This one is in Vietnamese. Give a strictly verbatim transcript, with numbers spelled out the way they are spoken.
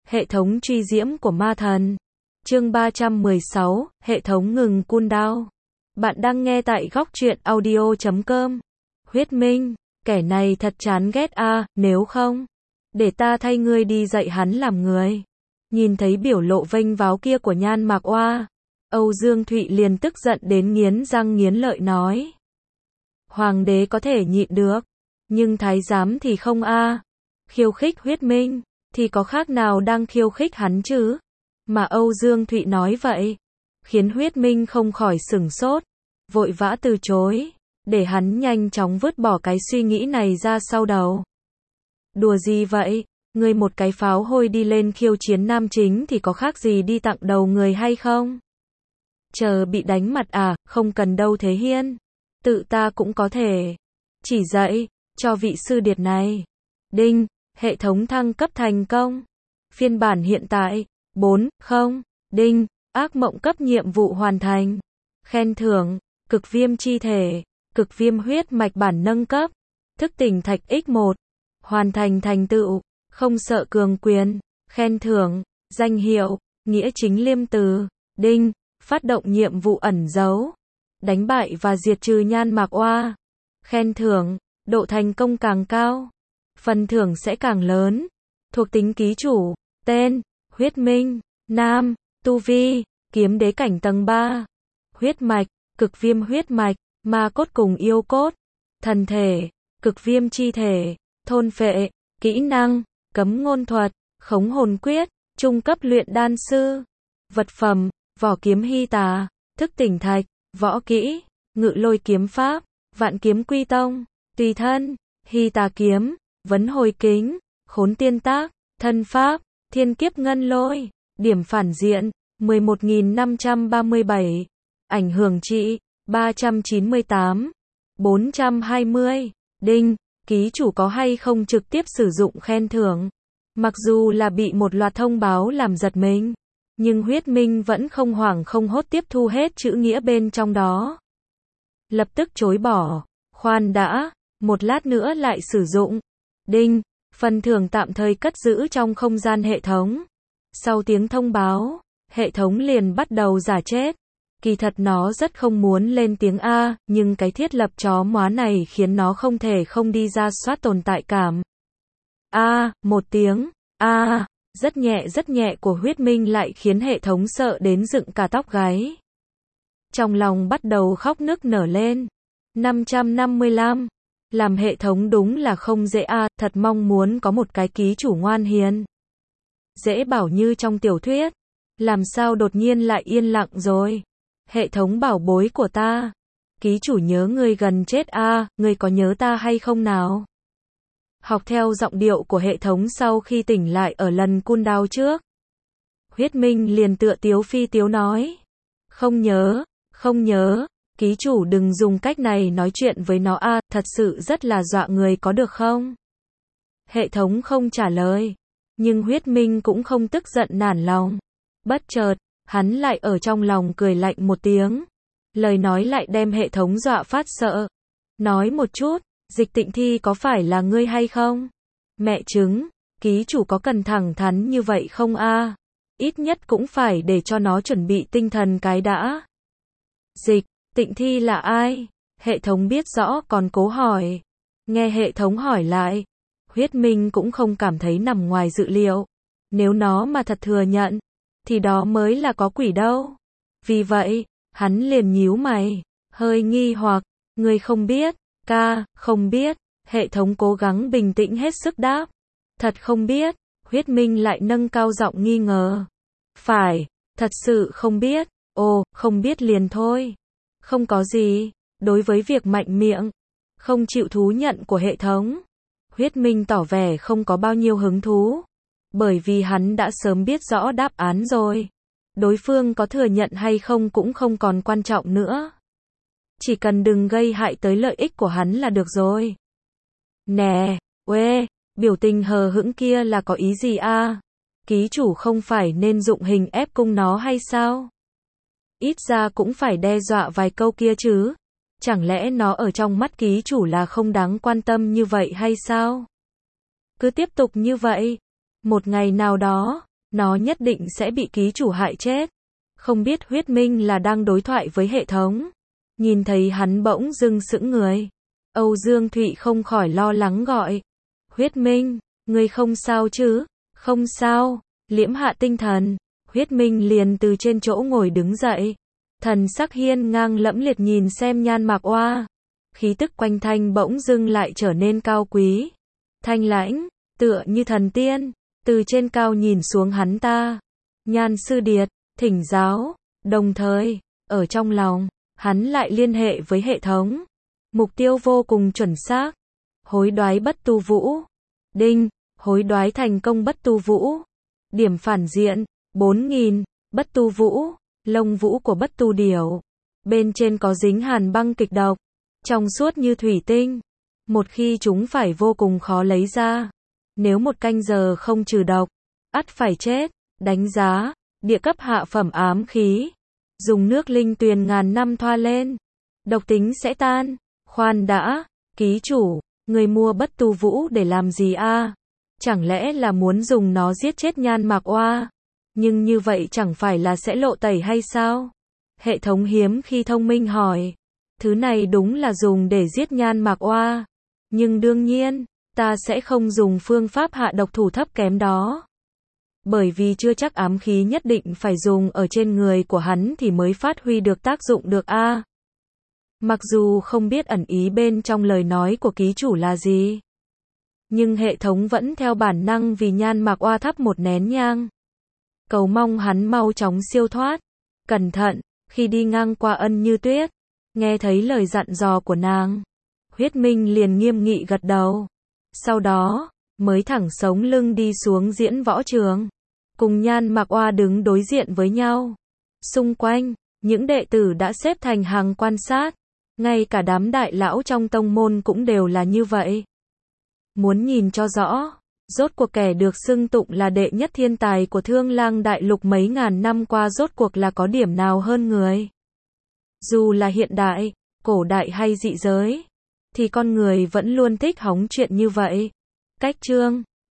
Hệ thống truy diễm của ma thần. Chương ba trăm mười sáu, hệ thống ngừng cooldown. Bạn đang nghe tại góc truyện audio chấm com. Huyết Minh, kẻ này thật chán ghét a, à, nếu không, để ta thay ngươi đi dạy hắn làm người. Nhìn thấy biểu lộ vênh váo kia của Nhan Mạc Oa, Âu Dương Thụy liền tức giận đến nghiến răng nghiến lợi nói. Hoàng đế có thể nhịn được, nhưng thái giám thì không a. À. Khiêu khích Huyết Minh, thì có khác nào đang khiêu khích hắn chứ? Mà Âu Dương Thụy nói vậy, khiến Huyết Minh không khỏi sửng sốt, vội vã từ chối, để hắn nhanh chóng vứt bỏ cái suy nghĩ này ra sau đầu. Đùa gì vậy? Ngươi một cái pháo hôi đi lên khiêu chiến nam chính thì có khác gì đi tặng đầu người hay không? Chờ bị đánh mặt à, không cần đâu Thế Hiên. Tự ta cũng có thể chỉ dạy cho vị sư điệt này. Đinh, hệ thống thăng cấp thành công. Phiên bản hiện tại, bốn, không, đinh, ác mộng cấp nhiệm vụ hoàn thành. Khen thưởng, cực viêm chi thể, cực viêm huyết mạch bản nâng cấp, thức tỉnh thạch x một, hoàn thành thành tựu, không sợ cường quyền, khen thưởng, danh hiệu, nghĩa chính liêm từ, đinh, phát động nhiệm vụ ẩn giấu, đánh bại và diệt trừ Nhan Mạc Oa, khen thưởng, độ thành công càng cao, phần thưởng sẽ càng lớn, thuộc tính ký chủ, tên, Huyết Minh, nam, tu vi, kiếm đế cảnh tầng ba, huyết mạch, cực viêm huyết mạch, ma cốt cùng yêu cốt, thần thể, cực viêm chi thể, thôn phệ, kỹ năng, cấm ngôn thuật, khống hồn quyết, trung cấp luyện đan sư, vật phẩm, vỏ kiếm hy tà, thức tỉnh thạch, võ kỹ, ngự lôi kiếm pháp, vạn kiếm quy tông, tùy thân, hy tà kiếm, vấn hồi kính, khốn tiên tác, thân pháp, thiên kiếp ngân lôi, điểm phản diện, mười một nghìn năm trăm ba mươi bảy, ảnh hưởng trị, ba trăm chín mươi tám, bốn trăm hai mươi, đinh, ký chủ có hay không trực tiếp sử dụng khen thưởng. Mặc dù là bị một loạt thông báo làm giật mình, nhưng Huyết Minh vẫn không hoảng không hốt tiếp thu hết chữ nghĩa bên trong đó. Lập tức chối bỏ, khoan đã, một lát nữa lại sử dụng. Đinh, phần thưởng tạm thời cất giữ trong không gian hệ thống. Sau tiếng thông báo, hệ thống liền bắt đầu giả chết. Kỳ thật nó rất không muốn lên tiếng A, nhưng cái thiết lập chó móa này khiến nó không thể không đi ra soát tồn tại cảm. A, một tiếng, A, rất nhẹ rất nhẹ của Huyết Minh lại khiến hệ thống sợ đến dựng cả tóc gáy. Trong lòng bắt đầu khóc nức nở lên. năm trăm năm mươi lăm. Làm hệ thống đúng là không dễ a, à, thật mong muốn có một cái ký chủ ngoan hiền. Dễ bảo như trong tiểu thuyết. Làm sao đột nhiên lại yên lặng rồi? Hệ thống bảo bối của ta. Ký chủ nhớ ngươi gần chết a, à, ngươi có nhớ ta hay không nào? Học theo giọng điệu của hệ thống sau khi tỉnh lại ở lần cooldown trước. Huyết Minh liền tựa tiếu phi tiếu nói. Không nhớ, không nhớ. Ký chủ đừng dùng cách này nói chuyện với nó a, à, thật sự rất là dọa người có được không? Hệ thống không trả lời, nhưng Huyết Minh cũng không tức giận nản lòng. Bất chợt, hắn lại ở trong lòng cười lạnh một tiếng. Lời nói lại đem hệ thống dọa phát sợ. Nói một chút, Dịch Tịnh Thi có phải là ngươi hay không? Mẹ chứng, ký chủ có cần thẳng thắn như vậy không a? À? Ít nhất cũng phải để cho nó chuẩn bị tinh thần cái đã. Dịch Tịnh Thi là ai? Hệ thống biết rõ còn cố hỏi. Nghe hệ thống hỏi lại, Huyết Minh cũng không cảm thấy nằm ngoài dự liệu. Nếu nó mà thật thừa nhận, thì đó mới là có quỷ đâu. Vì vậy, hắn liền nhíu mày, hơi nghi hoặc, ngươi không biết, ca, không biết. Hệ thống cố gắng bình tĩnh hết sức đáp. Thật không biết. Huyết Minh lại nâng cao giọng nghi ngờ. Phải, thật sự không biết. Ồ, không biết liền thôi. Không có gì, đối với việc mạnh miệng, không chịu thú nhận của hệ thống, Huyết Minh tỏ vẻ không có bao nhiêu hứng thú, bởi vì hắn đã sớm biết rõ đáp án rồi. Đối phương có thừa nhận hay không cũng không còn quan trọng nữa. Chỉ cần đừng gây hại tới lợi ích của hắn là được rồi. Nè, uê, biểu tình hờ hững kia là có ý gì a? À? Ký chủ không phải nên dụng hình ép cung nó hay sao? Ít ra cũng phải đe dọa vài câu kia chứ. Chẳng lẽ nó ở trong mắt ký chủ là không đáng quan tâm như vậy hay sao? Cứ tiếp tục như vậy. Một ngày nào đó, nó nhất định sẽ bị ký chủ hại chết. Không biết Huyết Minh là đang đối thoại với hệ thống. Nhìn thấy hắn bỗng dưng sững người. Âu Dương Thụy không khỏi lo lắng gọi. Huyết Minh, ngươi không sao chứ? Không sao, liễm hạ tinh thần. Huyết Minh liền từ trên chỗ ngồi đứng dậy. Thần sắc hiên ngang lẫm liệt nhìn xem Nhan Mạc Oa. Khí tức quanh thanh bỗng dưng lại trở nên cao quý. Thanh lãnh, tựa như thần tiên. Từ trên cao nhìn xuống hắn ta. Nhan sư điệt, thỉnh giáo. Đồng thời, ở trong lòng, hắn lại liên hệ với hệ thống. Mục tiêu vô cùng chuẩn xác. Hối đoái bất tu vũ. Đinh, hối đoái thành công bất tu vũ. Điểm phản diện, bốn nghìn. Bất tu vũ, lông vũ của bất tu điểu. Bên trên có dính hàn băng kịch độc. Trong suốt như thủy tinh. Một khi chúng phải vô cùng khó lấy ra. Nếu một canh giờ không trừ độc, ắt phải chết. Đánh giá, địa cấp hạ phẩm ám khí. Dùng nước linh tuyền ngàn năm thoa lên. Độc tính sẽ tan. Khoan đã, ký chủ, người mua bất tu vũ để làm gì a? Chẳng lẽ là muốn dùng nó giết chết Nhan Mạc Oa? Nhưng như vậy chẳng phải là sẽ lộ tẩy hay sao? Hệ thống hiếm khi thông minh hỏi. Thứ này đúng là dùng để giết Nhan Mạc Oa. Nhưng đương nhiên, ta sẽ không dùng phương pháp hạ độc thủ thấp kém đó. Bởi vì chưa chắc ám khí nhất định phải dùng ở trên người của hắn thì mới phát huy được tác dụng được a. Mặc dù không biết ẩn ý bên trong lời nói của ký chủ là gì, nhưng hệ thống vẫn theo bản năng vì Nhan Mạc Oa thắp một nén nhang. Cầu mong hắn mau chóng siêu thoát. Cẩn thận, khi đi ngang qua Ân Như Tuyết, nghe thấy lời dặn dò của nàng, Huyết Minh liền nghiêm nghị gật đầu. Sau đó, mới thẳng sống lưng đi xuống diễn võ trường, cùng Nhan Mạc Oa đứng đối diện với nhau. Xung quanh, những đệ tử đã xếp thành hàng quan sát. Ngay cả đám đại lão trong tông môn cũng đều là như vậy. Muốn nhìn cho rõ, rốt cuộc kẻ được xưng tụng là đệ nhất thiên tài của Thương Lang Đại Lục mấy ngàn năm qua rốt cuộc là có điểm nào hơn người. Dù là hiện đại, cổ đại hay dị giới, thì con người vẫn luôn thích hóng chuyện như vậy. Cách chương